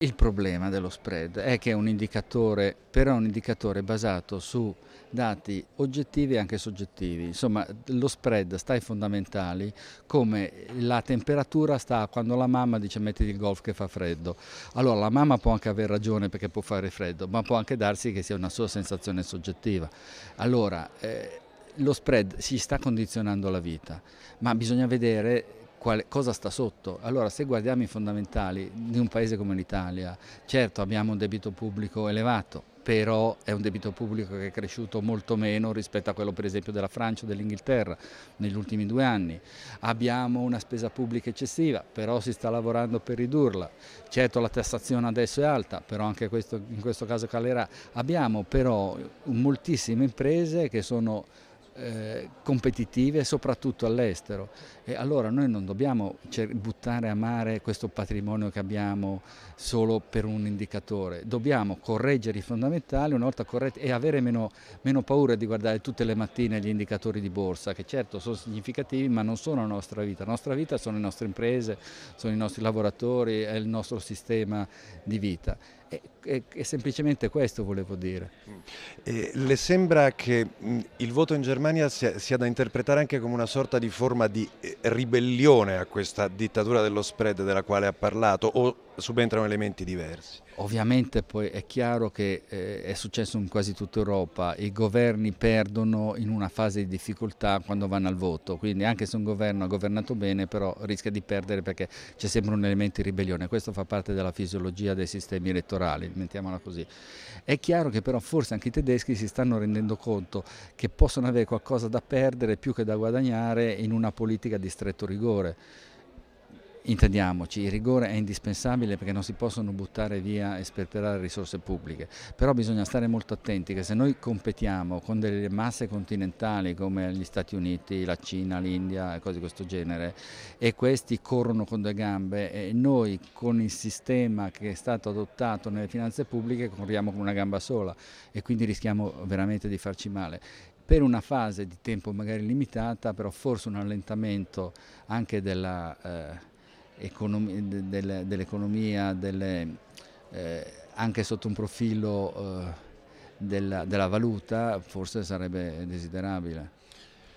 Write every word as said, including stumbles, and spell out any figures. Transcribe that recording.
Il problema dello spread è che è un indicatore, però è un indicatore basato su dati oggettivi e anche soggettivi. Insomma, lo spread sta ai fondamentali, come la temperatura sta quando la mamma dice mettiti il golf che fa freddo. Allora la mamma può anche aver ragione perché può fare freddo, ma può anche darsi che sia una sua sensazione soggettiva. Allora, eh, lo spread si sta condizionando la vita, ma bisogna vedere quale, cosa sta sotto. Allora, se guardiamo i fondamentali di un paese come l'Italia, certo abbiamo un debito pubblico elevato, però è un debito pubblico che è cresciuto molto meno rispetto a quello per esempio della Francia o dell'Inghilterra negli ultimi due anni. Abbiamo una spesa pubblica eccessiva, però si sta lavorando per ridurla. Certo la tassazione adesso è alta, però anche questo, in questo caso calerà. Abbiamo però moltissime imprese che sono eh, competitive soprattutto all'estero, e allora noi non dobbiamo buttare a mare questo patrimonio che abbiamo solo per un indicatore, dobbiamo correggere i fondamentali una volta corretti e avere meno, meno paura di guardare tutte le mattine gli indicatori di borsa, che certo sono significativi ma non sono la nostra vita. La nostra vita sono le nostre imprese, sono i nostri lavoratori, è il nostro sistema di vita. E, e, e semplicemente questo volevo dire. E le sembra che mh, il voto in Germania sia, sia da interpretare anche come una sorta di forma di eh, ribellione a questa dittatura dello spread della quale ha parlato, o subentrano elementi diversi? Ovviamente poi è chiaro che eh, è successo in quasi tutta Europa, i governi perdono in una fase di difficoltà quando vanno al voto, quindi anche se un governo ha governato bene però rischia di perdere perché c'è sempre un elemento di ribellione, questo fa parte della fisiologia dei sistemi elettorali, mettiamola così. È chiaro che però forse anche i tedeschi si stanno rendendo conto che possono avere qualcosa da perdere più che da guadagnare in una politica di stretto rigore. Intendiamoci, il rigore è indispensabile perché non si possono buttare via e sperperare risorse pubbliche, però bisogna stare molto attenti che se noi competiamo con delle masse continentali come gli Stati Uniti, la Cina, l'India e cose di questo genere, e questi corrono con due gambe, e noi con il sistema che è stato adottato nelle finanze pubbliche corriamo con una gamba sola e quindi rischiamo veramente di farci male. Per una fase di tempo magari limitata, però forse un allentamento anche della eh, dell'economia, delle, eh, anche sotto un profilo eh, della, della valuta, forse sarebbe desiderabile.